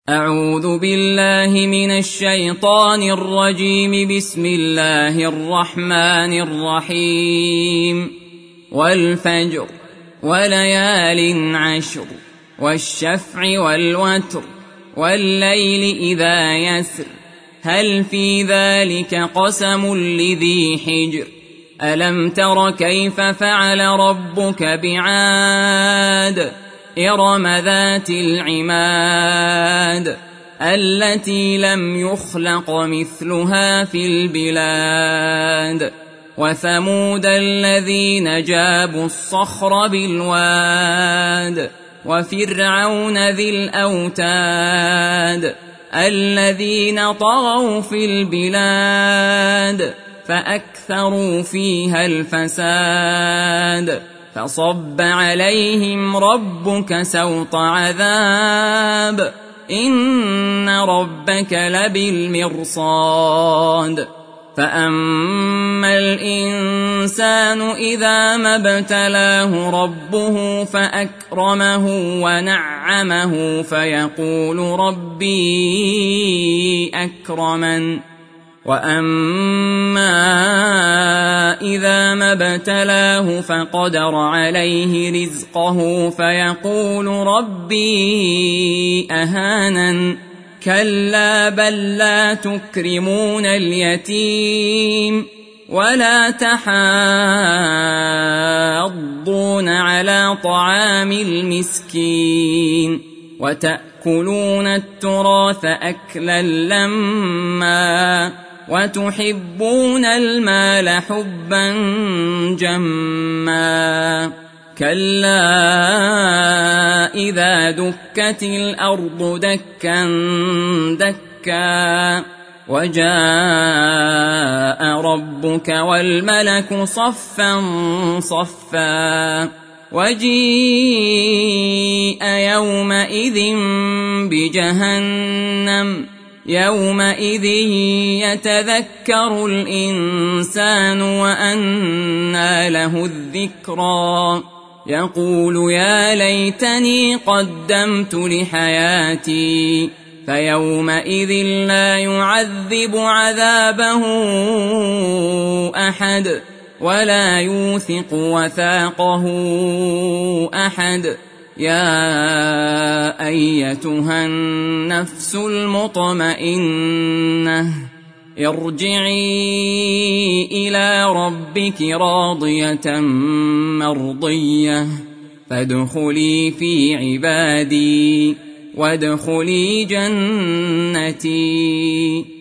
أعوذ بالله من الشيطان الرجيم. بسم الله الرحمن الرحيم. والفجر وليال عشر والشفع والوتر والليل إذا يسر هل في ذلك قسم لذي حجر ألم تر كيف فعل ربك بعاد إرم ذات العماد التي لم يخلق مثلها في البلاد وثمود الذين جابوا الصخر بالواد وفرعون ذي الأوتاد الذين طغوا في البلاد فأكثروا فيها الفساد فصب عليهم ربك سوط عذاب إن ربك لبالمرصاد فأما الإنسان إذا ما ابتلاه ربه فأكرمه ونعمه فيقول ربي أكرمن وأما إذا ما ابتلاه فقدر عليه رزقه فيقول ربي أهانن كلا بل لا تكرمون اليتيم ولا تحاضون على طعام المسكين وتأكلون التراث أكلا لما وتحبون المال حبا جما كلا إذا دكت الأرض دكا دكا وجاء ربك والملك صفا صفا وجيء يومئذ بجهنم يومئذ يتذكر الإنسان وأنى له الذكرى يقول يا ليتني قدمت لحياتي فيومئذ لا يعذب عذابه أحد ولا يوثق وثاقه أحد يا أيتها النفس المطمئنة ارجعي إلى ربك راضية مرضية فادخلي في عبادي وادخلي جنتي.